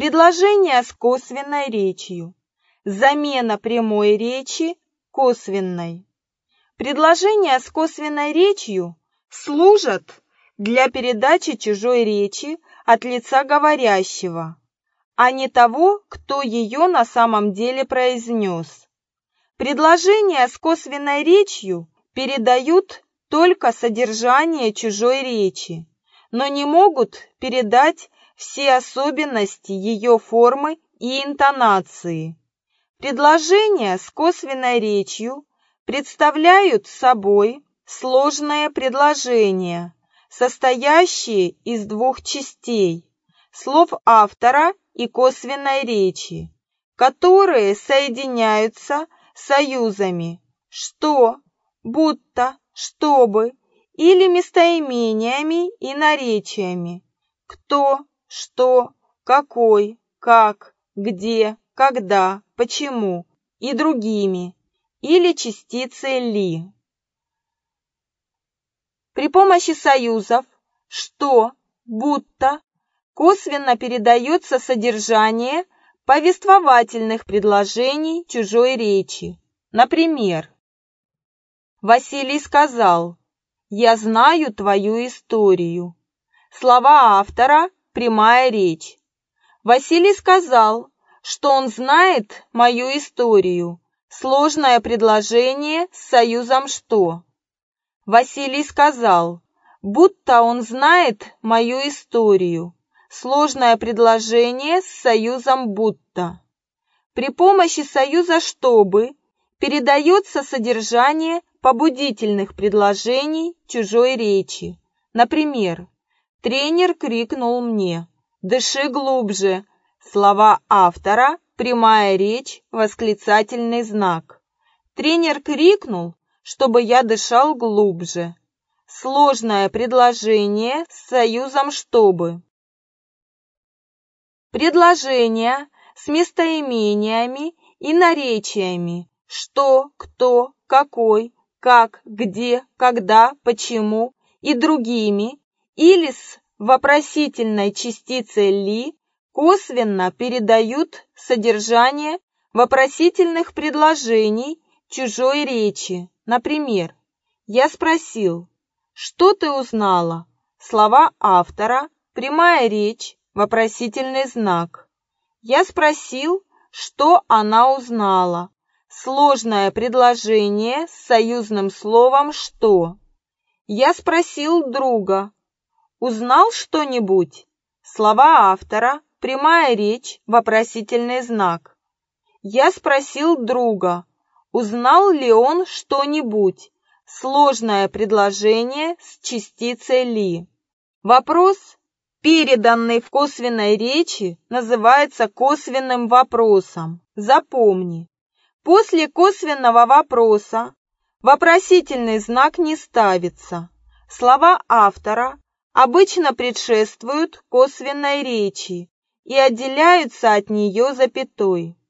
Предложение с косвенной речью. Замена прямой речи косвенной. Предложения с косвенной речью служат для передачи чужой речи от лица говорящего, а не того, кто ее на самом деле произнес. Предложения с косвенной речью передают только содержание чужой речи, но не могут передать все особенности ее формы и интонации. Предложения с косвенной речью представляют собой сложное предложение, состоящее из двух частей – слов автора и косвенной речи, которые соединяются союзами «что», «будто», «чтобы» или местоимениями и наречиями «кто», «что», «какой», «как», «где», «когда», «почему» и другими, или частицей «ли». При помощи союзов «что», «будто» косвенно передается содержание повествовательных предложений чужой речи. Например, Василий сказал: «Я знаю твою историю». Слова автора – прямая речь. Василий сказал, что он знает мою историю. Сложное предложение с союзом «что». Василий сказал, будто он знает мою историю. Сложное предложение с союзом «будто». При помощи союза «чтобы» передается содержание побудительных предложений чужой речи. Например, тренер крикнул мне: «Дыши глубже». Слова автора – прямая речь, восклицательный знак. Тренер крикнул, чтобы я дышал глубже. Сложное предложение с союзом «чтобы». Предложения с местоимениями и наречиями «что», «кто», «какой», «как», «где», «когда», «почему» и другими или с вопросительной частицей «ли» косвенно передают содержание вопросительных предложений чужой речи. Например, я спросил: «Что ты узнала?» Слова автора – прямая речь, вопросительный знак. Я спросил, что она узнала. Сложное предложение с союзным словом «что». Я спросил друга: «Узнал что-нибудь?» Слова автора – прямая речь, вопросительный знак. Я спросил друга: узнал ли он что-нибудь? Сложное предложение с частицей «ли». Вопрос, переданный в косвенной речи, называется косвенным вопросом. Запомни, после косвенного вопроса вопросительный знак не ставится. Слова автора обычно предшествуют косвенной речи и отделяются от нее запятой.